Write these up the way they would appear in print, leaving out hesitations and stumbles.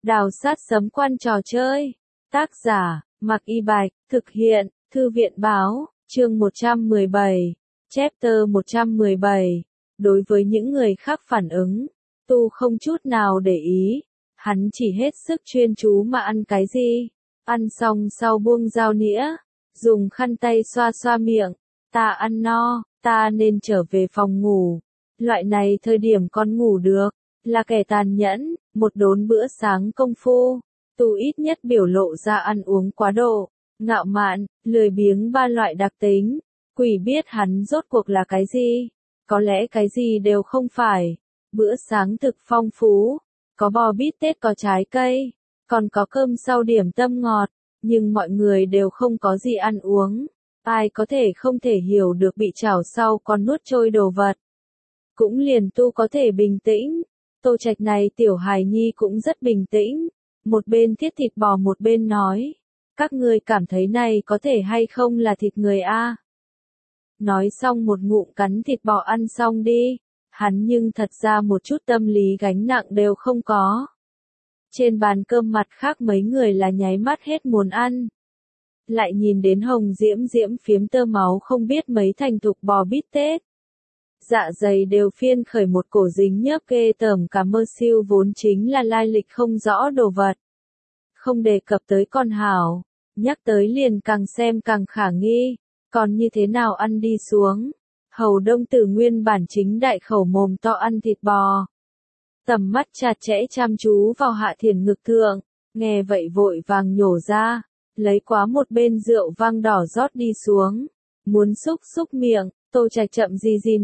Đào sát sấm quan trò chơi. Tác giả, Mạc Y Bạch, thực hiện, Thư viện Báo, chương 117, chapter 117. Đối với những người khác phản ứng, Tu không chút nào để ý, hắn chỉ hết sức chuyên chú mà ăn cái gì. Ăn xong sau buông dao nĩa, dùng khăn tay xoa xoa miệng, ta ăn no, ta nên trở về phòng ngủ. Loại này thời điểm con ngủ được, là kẻ tàn nhẫn, một đốn bữa sáng công phu, Tu ít nhất biểu lộ ra ăn uống quá độ, ngạo mạn, lười biếng ba loại đặc tính. Quỷ biết hắn rốt cuộc là cái gì, có lẽ cái gì đều không phải. Bữa sáng thực phong phú, có bò bít tết, có trái cây, còn có cơm sau điểm tâm ngọt, nhưng mọi người đều không có gì ăn uống. Ai có thể không thể hiểu được bị chảo sau còn nuốt trôi đồ vật. Cũng liền Tu có thể bình tĩnh. Tô Trạch này tiểu hài nhi cũng rất bình tĩnh, một bên thiết thịt bò một bên nói, các ngươi cảm thấy này có thể hay không là thịt người a? Nói xong một ngụm cắn thịt bò ăn xong đi, hắn nhưng thật ra một chút tâm lý gánh nặng đều không có. Trên bàn cơm mặt khác mấy người là nháy mắt hết muốn ăn. Lại nhìn đến Hồng Diễm Diễm phiếm tơ máu không biết mấy thành thục bò bít tết. Dạ dày đều phiên khởi một cổ dính nhớp ghê tởm, cả mơ siêu vốn chính là lai lịch không rõ đồ vật. Không đề cập tới con hảo, nhắc tới liền càng xem càng khả nghi, còn như thế nào ăn đi xuống. Hầu Đông Tử nguyên bản chính đại khẩu mồm to ăn thịt bò. Tầm mắt chặt chẽ chăm chú vào Hạ Thiền ngực thượng, nghe vậy vội vàng nhổ ra, lấy quá một bên rượu vang đỏ rót đi xuống, muốn xúc xúc miệng. Tô Trạch chậm gì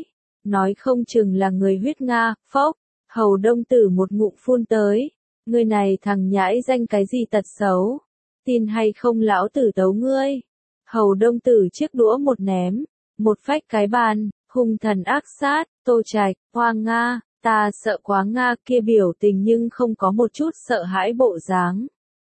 nói không chừng là người huyết Nga, phốc. Hầu Đông Tử một ngụm phun tới, ngươi này thằng nhãi danh cái gì tật xấu, tin hay không lão tử tấu ngươi. Hầu Đông Tử chiếc đũa một ném, một phách cái bàn, hung thần ác sát. Tô Trạch, hoa Nga, ta sợ quá Nga, kia biểu tình nhưng không có một chút sợ hãi bộ dáng.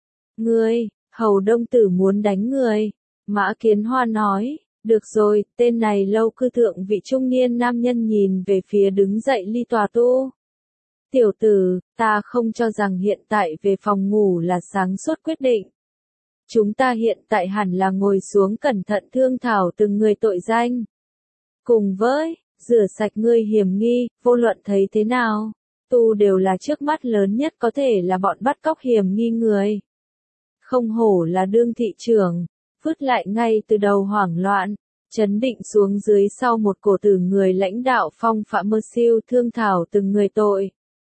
Ngươi, Hầu Đông Tử muốn đánh người. Mã Kiến Hoa nói, được rồi, tên này lâu cư thượng vị trung niên nam nhân nhìn về phía đứng dậy ly tòa Tu. Tiểu tử, ta không cho rằng hiện tại về phòng ngủ là sáng suốt quyết định. Chúng ta hiện tại hẳn là ngồi xuống cẩn thận thương thảo từng người tội danh. Cùng với, rửa sạch ngươi hiểm nghi, vô luận thấy thế nào, Tu đều là trước mắt lớn nhất có thể là bọn bắt cóc hiểm nghi người. Không hổ là đương thị trưởng. Vứt lại ngay từ đầu hoảng loạn, chấn định xuống dưới sau một cổ tử người lãnh đạo phong phạm mơ siêu thương thảo từng người tội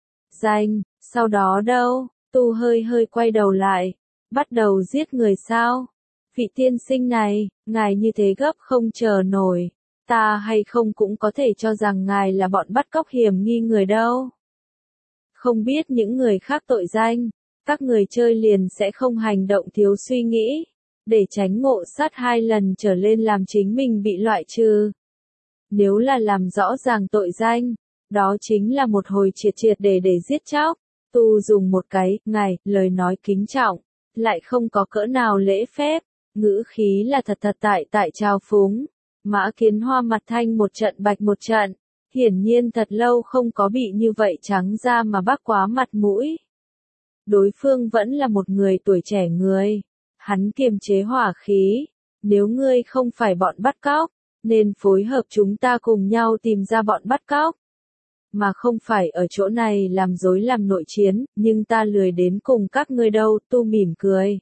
danh. Sau đó đâu, Tu hơi quay đầu lại, bắt đầu giết người sao? Vị tiên sinh này, ngài như thế gấp không chờ nổi, ta hay không cũng có thể cho rằng ngài là bọn bắt cóc hiểm nghi người đâu. Không biết những người khác tội danh, các người chơi liền sẽ không hành động thiếu suy nghĩ, để tránh ngộ sát 2 lần trở lên làm chính mình bị loại trừ. Nếu là làm rõ ràng tội danh, đó chính là một hồi triệt để giết chóc. Tu dùng một cái, ngài, lời nói kính trọng, lại không có cỡ nào lễ phép, ngữ khí là thật tại trào phúng. Mã Kiến Hoa mặt thanh một trận bạch một trận, hiển nhiên thật lâu không có bị như vậy trắng da mà bác quá mặt mũi. Đối phương vẫn là một người tuổi trẻ người. Hắn kiềm chế hỏa khí, nếu ngươi không phải bọn bắt cóc, nên phối hợp chúng ta cùng nhau tìm ra bọn bắt cóc. Mà không phải ở chỗ này làm rối làm nội chiến, nhưng ta lười đến cùng các ngươi đâu. Tu mỉm cười.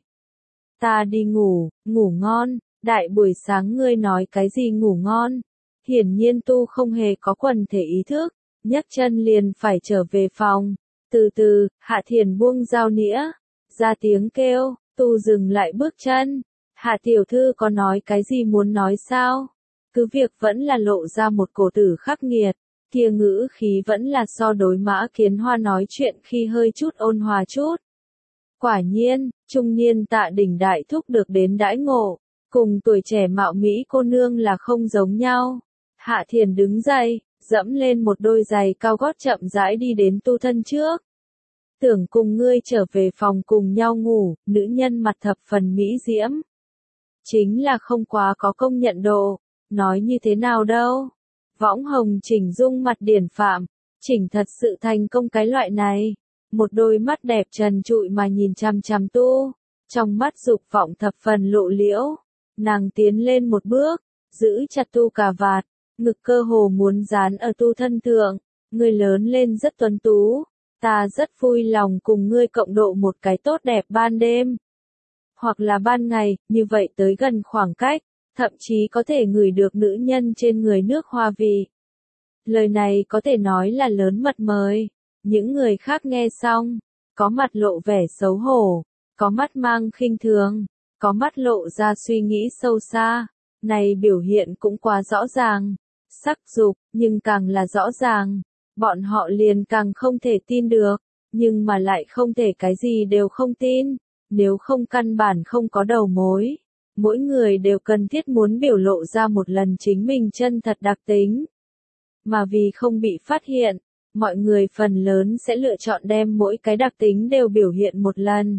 Ta đi ngủ ngon, đại buổi sáng ngươi nói cái gì ngủ ngon. Hiển nhiên Tu không hề có quần thể ý thức, nhấc chân liền phải trở về phòng. Từ từ, Hạ Thiền buông dao nĩa, ra tiếng kêu. Tu dừng lại bước chân. Hạ tiểu thư có nói cái gì muốn nói sao? Cứ việc vẫn là lộ ra một cổ tử khắc nghiệt, kia ngữ khí vẫn là so đối Mã Kiến Hoa nói chuyện khi hơi chút ôn hòa chút. Quả nhiên, trung niên Tạ Đỉnh đại thúc được đến đãi ngộ, cùng tuổi trẻ mạo mỹ cô nương là không giống nhau. Hạ Thiền đứng dậy, dẫm lên một đôi giày cao gót chậm rãi đi đến Tu thân trước. Tưởng cùng ngươi trở về phòng cùng nhau ngủ, nữ nhân mặt thập phần mỹ diễm. Chính là không quá có công nhận độ, nói như thế nào đâu. Võng hồng chỉnh dung mặt điển phạm, chỉnh thật sự thành công cái loại này. một đôi mắt đẹp trần trụi mà nhìn chằm chằm Tu, trong mắt dục vọng thập phần lộ liễu. Nàng tiến lên một bước, giữ chặt Tu cà vạt, ngực cơ hồ muốn dán ở Tu thân thượng. Ngươi lớn lên rất tuấn tú, ta rất vui lòng cùng ngươi cộng độ một cái tốt đẹp ban đêm. Hoặc là ban ngày, như vậy tới gần khoảng cách, thậm chí có thể ngửi được nữ nhân trên người nước hoa vị. Lời này có thể nói là lớn mật mời. Những người khác nghe xong, có mặt lộ vẻ xấu hổ, có mắt mang khinh thường, có mắt lộ ra suy nghĩ sâu xa. Này biểu hiện cũng quá rõ ràng, sắc dục, nhưng càng là rõ ràng, bọn họ liền càng không thể tin được, nhưng mà lại không thể cái gì đều không tin, nếu không căn bản không có đầu mối. Mỗi người đều cần thiết muốn biểu lộ ra một lần chính mình chân thật đặc tính. Mà vì không bị phát hiện, mọi người phần lớn sẽ lựa chọn đem mỗi cái đặc tính đều biểu hiện một lần.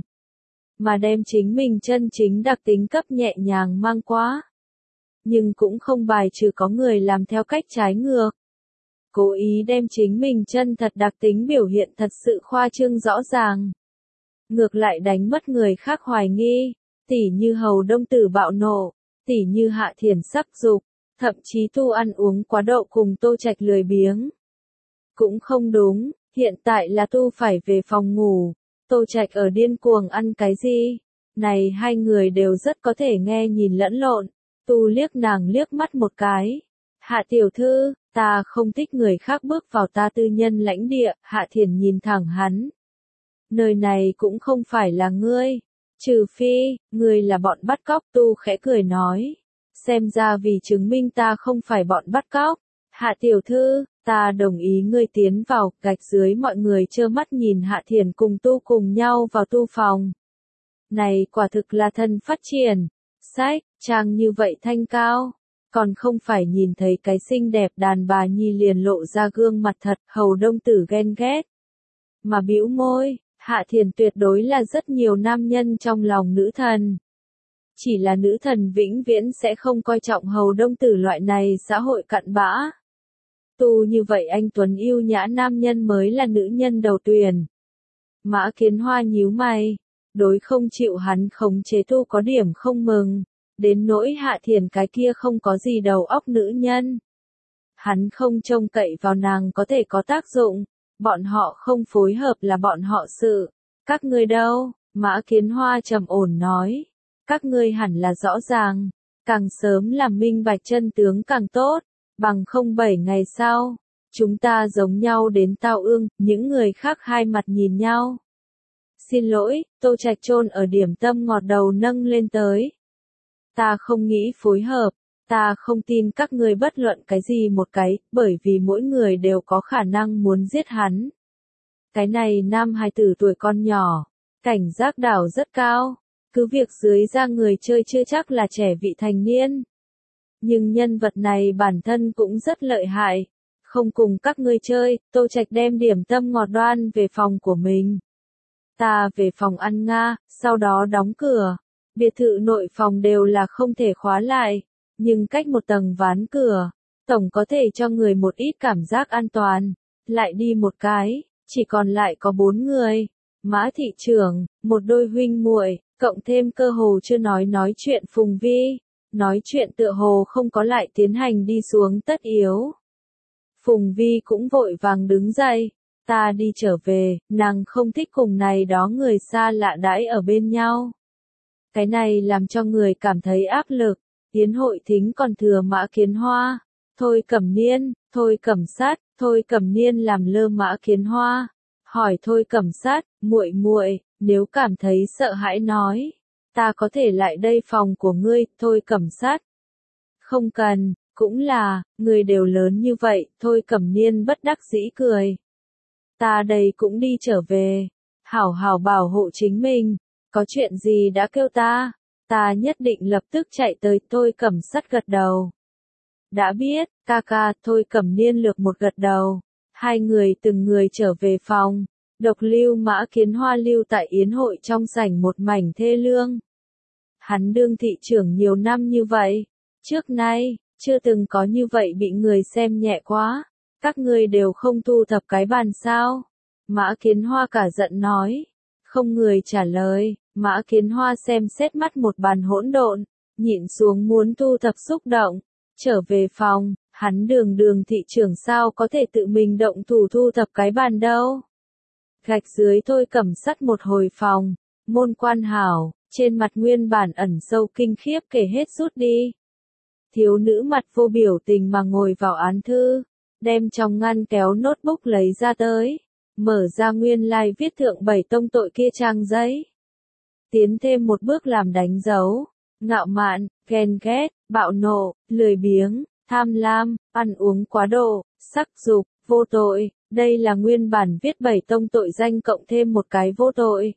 Mà đem chính mình chân chính đặc tính cấp nhẹ nhàng mang qua. Nhưng cũng không bài trừ có người làm theo cách trái ngược. Cố ý đem chính mình chân thật đặc tính biểu hiện thật sự khoa trương rõ ràng. Ngược lại đánh mất người khác hoài nghi, tỉ như Hầu Đông Tử bạo nộ, tỉ như Hạ Thiển sắc dục, thậm chí Tu ăn uống quá độ cùng Tô Trạch lười biếng. Cũng không đúng, hiện tại là Tu phải về phòng ngủ, Tô Trạch ở điên cuồng ăn cái gì? Này hai người đều rất có thể nghe nhìn lẫn lộn. Tu liếc nàng liếc mắt một cái. Hạ tiểu thư, ta không thích người khác bước vào ta tư nhân lãnh địa. Hạ Thiển nhìn thẳng hắn. Nơi này cũng không phải là ngươi. Trừ phi, ngươi là bọn bắt cóc. Tu khẽ cười nói. Xem ra vì chứng minh ta không phải bọn bắt cóc. Hạ tiểu thư, ta đồng ý ngươi tiến vào. Gạch dưới mọi người trơ mắt nhìn Hạ Thiển cùng Tu cùng nhau vào Tu phòng. Này quả thực là thân phát triển. Sách, trang như vậy thanh cao. Còn không phải nhìn thấy cái xinh đẹp đàn bà nhi liền lộ ra gương mặt thật. Hầu Đông Tử ghen ghét. Mà bĩu môi, Hạ Thiển tuyệt đối là rất nhiều nam nhân trong lòng nữ thần. Chỉ là nữ thần vĩnh viễn sẽ không coi trọng Hầu Đông Tử loại này xã hội cặn bã. Tu như vậy anh tuấn yêu nhã nam nhân mới là nữ nhân đầu tuyển. Mã Kiến Hoa nhíu mày, đối không chịu hắn khống chế Tu có điểm không mừng, đến nỗi Hạ Thiển cái kia không có gì đầu óc nữ nhân. Hắn không trông cậy vào nàng có thể có tác dụng, bọn họ không phối hợp là bọn họ sự. Các ngươi đâu? Mã Kiến Hoa trầm ổn nói. Các ngươi hẳn là rõ ràng, càng sớm làm minh bạch chân tướng càng tốt, bằng không 7 ngày sau, chúng ta giống nhau đến Tao Ương, những người khác hai mặt nhìn nhau. Xin lỗi, Tô Trạch chôn ở điểm tâm ngọt đầu nâng lên tới. Ta không nghĩ phối hợp, ta không tin các ngươi bất luận cái gì một cái, bởi vì mỗi người đều có khả năng muốn giết hắn. Cái này nam hài tử tuổi con nhỏ, cảnh giác đảo rất cao. Cứ việc dưới ra người chơi chưa chắc là trẻ vị thành niên. Nhưng nhân vật này bản thân cũng rất lợi hại. Không cùng các ngươi chơi, Tô Trạch đem điểm tâm ngọt đoan về phòng của mình. Ta về phòng ăn Nga, sau đó đóng cửa. Biệt thự nội phòng đều là không thể khóa lại. Nhưng cách một tầng ván cửa, tổng có thể cho người một ít cảm giác an toàn. Lại đi một cái, chỉ còn lại có 4 người. Mã thị trưởng, một đôi huynh muội, cộng thêm cơ hồ chưa nói chuyện Phùng Vi, nói chuyện tựa hồ không có lại tiến hành đi xuống tất yếu. Phùng Vi cũng vội vàng đứng dậy, ta đi trở về, nàng không thích cùng này đó người xa lạ đãi ở bên nhau. Cái này làm cho người cảm thấy áp lực, yến hội thính còn thừa Mã Kiến Hoa, Thôi Cẩm Niên, Thôi Cẩm Sát, Thôi Cẩm Niên làm lơ Mã Kiến Hoa, hỏi Thôi Cẩm Sát, muội muội, nếu cảm thấy sợ hãi nói, ta có thể lại đây phòng của ngươi, Thôi Cẩm Sát. Không cần, cũng là, người đều lớn như vậy, Thôi Cẩm Niên bất đắc dĩ cười. Ta đây cũng đi trở về, hảo hảo bảo hộ chính mình, có chuyện gì đã kêu ta nhất định lập tức chạy tới. Thôi Cẩm Sát gật đầu. Đã biết, ca ca. Thôi Cẩm Niên lược một gật đầu. Hai người từng người trở về phòng. Độc lưu Mã Kiến Hoa lưu tại yến hội trong sảnh một mảnh thê lương. Hắn đương thị trưởng nhiều năm như vậy, trước nay, chưa từng có như vậy bị người xem nhẹ quá. Các ngươi đều không thu thập cái bàn sao? Mã Kiến Hoa cả giận nói. Không người trả lời, Mã Kiến Hoa xem xét mắt một bàn hỗn độn, nhịn xuống muốn thu thập xúc động, trở về phòng, hắn Đường thị trưởng sao có thể tự mình động thủ thu thập cái bàn đâu. Gạch dưới Thôi Cẩm Sắt một hồi phòng, môn quan hảo, trên mặt nguyên bản ẩn sâu kinh khiếp kể hết rút đi. Thiếu nữ mặt vô biểu tình mà ngồi vào án thư, đem trong ngăn kéo notebook lấy ra tới, mở ra nguyên lai viết thượng 7 tông tội kia trang giấy. Tiến thêm một bước làm đánh dấu, ngạo mạn, ghen ghét, bạo nộ, lười biếng, tham lam, ăn uống quá độ, sắc dục, vô tội, đây là nguyên bản viết 7 tông tội danh cộng thêm một cái vô tội.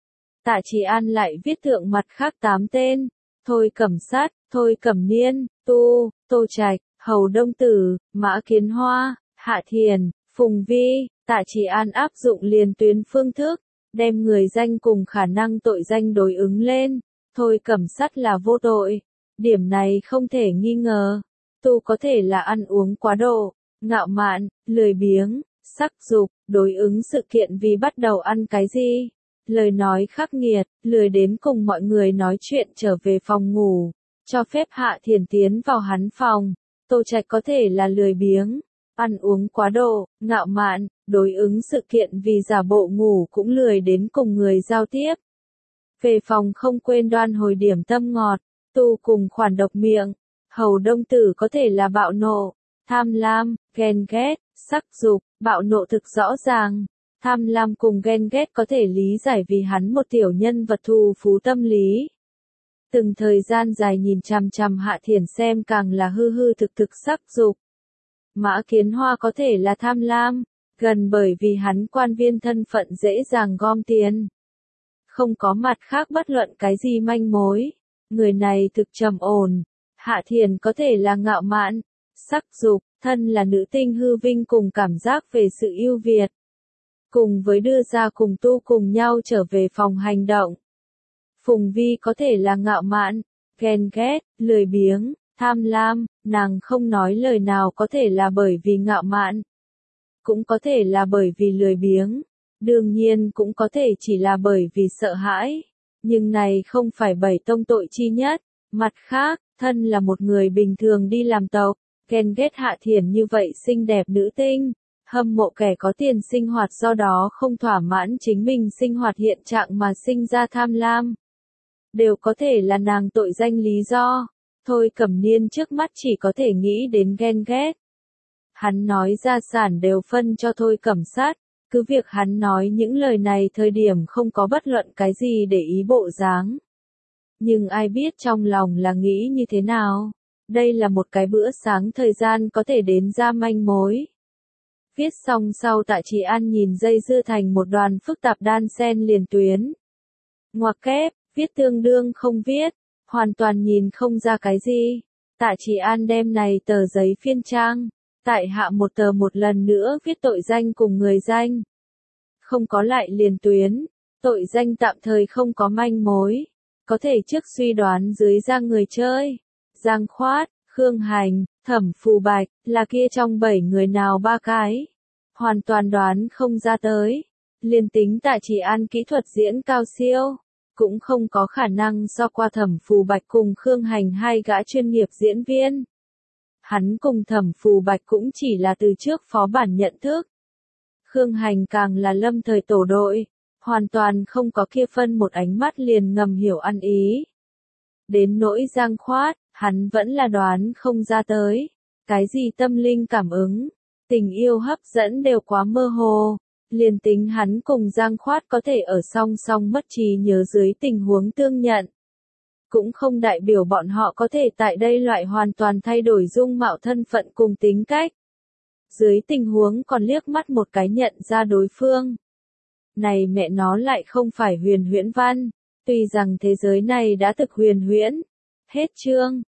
Tạ Trì An lại viết thượng mặt khác 8 tên, Thôi Cẩm Sắt, Thôi Cẩm Niên, Tô Trạch, Hầu Đông Tử, Mã Kiến Hoa, Hạ Thiền, Phùng Vi. Tạ Trì An áp dụng liền tuyến phương thức, đem người danh cùng khả năng tội danh đối ứng lên. Thôi Cẩm Sắt là vô tội, điểm này không thể nghi ngờ. Có thể là ăn uống quá độ, ngạo mạn, lười biếng, sắc dục, đối ứng sự kiện vì bắt đầu ăn cái gì. Lời nói khắc nghiệt, lười đến cùng mọi người nói chuyện trở về phòng ngủ, cho phép Hạ Thiền tiến vào hắn phòng. Tô Trạch có thể là lười biếng, ăn uống quá độ, ngạo mạn, đối ứng sự kiện vì giả bộ ngủ cũng lười đến cùng người giao tiếp. Về phòng không quên đoan hồi điểm tâm ngọt, cùng khoản độc miệng. Hầu Đông Tử có thể là bạo nộ, tham lam, ghen ghét, sắc dục, bạo nộ thực rõ ràng. Tham lam cùng ghen ghét có thể lý giải vì hắn một tiểu nhân vật thù phú tâm lý. Từng thời gian dài nhìn chằm chằm Hạ Thiền xem càng là hư thực sắc dục. Mã Kiến Hoa có thể là tham lam, gần bởi vì hắn quan viên thân phận dễ dàng gom tiền. Không có mặt khác bất luận cái gì manh mối. Người này thực trầm ổn. Hạ Thiền có thể là ngạo mạn, sắc dục, thân là nữ tinh hư vinh cùng cảm giác về sự ưu việt. Cùng với đưa ra cùng cùng nhau trở về phòng hành động. Phùng Vi có thể là ngạo mạn, ghen ghét, lười biếng, tham lam, nàng không nói lời nào có thể là bởi vì ngạo mạn. Cũng có thể là bởi vì lười biếng. Đương nhiên cũng có thể chỉ là bởi vì sợ hãi. Nhưng này không phải 7 tông tội chi nhất. Mặt khác, thân là một người bình thường đi làm tộc, ghen ghét Hạ Thiền như vậy xinh đẹp nữ tinh, hâm mộ kẻ có tiền sinh hoạt do đó không thỏa mãn chính mình sinh hoạt hiện trạng mà sinh ra tham lam. Đều có thể là nàng tội danh lý do. Thôi Cẩm Niên trước mắt chỉ có thể nghĩ đến ghen ghét. Hắn nói gia sản đều phân cho Thôi Cẩm Sắt, cứ việc hắn nói những lời này thời điểm không có bất luận cái gì để ý bộ dáng. Nhưng ai biết trong lòng là nghĩ như thế nào. Đây là một cái bữa sáng thời gian có thể đến ra manh mối. Viết xong sau Tạ Trì An nhìn dây dưa thành một đoàn phức tạp đan xen liền tuyến. Ngoặc kép, viết tương đương không viết, hoàn toàn nhìn không ra cái gì. Tạ Trì An đem này tờ giấy phiên trang, tại hạ một tờ một lần nữa viết tội danh cùng người danh. Không có lại liền tuyến, tội danh tạm thời không có manh mối. Có thể trước suy đoán dưới ra người chơi. Giang Khoát, Khương Hành, Thẩm Phù Bạch, là kia trong 7 người nào 3 cái. Hoàn toàn đoán không ra tới. Liên tính Tạ Trì An kỹ thuật diễn cao siêu, cũng không có khả năng so qua Thẩm Phù Bạch cùng Khương Hành hai gã chuyên nghiệp diễn viên. Hắn cùng Thẩm Phù Bạch cũng chỉ là từ trước phó bản nhận thức. Khương Hành càng là lâm thời tổ đội, hoàn toàn không có kia phân một ánh mắt liền ngầm hiểu ăn ý. Đến nỗi Giang Khoát, hắn vẫn là đoán không ra tới. Cái gì tâm linh cảm ứng, tình yêu hấp dẫn đều quá mơ hồ. Liền tính hắn cùng Giang Khoát có thể ở song song mất trí nhớ dưới tình huống tương nhận. Cũng không đại biểu bọn họ có thể tại đây loại hoàn toàn thay đổi dung mạo thân phận cùng tính cách. Dưới tình huống còn liếc mắt một cái nhận ra đối phương. Này mẹ nó lại không phải huyền huyễn văn. Tuy rằng thế giới này đã thực huyền huyễn. Hết chương.